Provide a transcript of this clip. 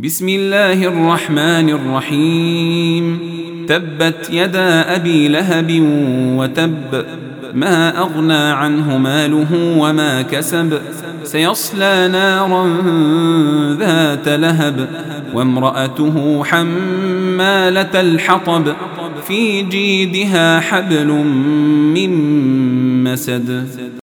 بسم الله الرحمن الرحيم تبت يدا أبي لهب وتب ما أغنى عنه ماله وما كسب سيصلى نارا ذات لهب وامرأته حمالة الحطب في جيدها حبل من مسد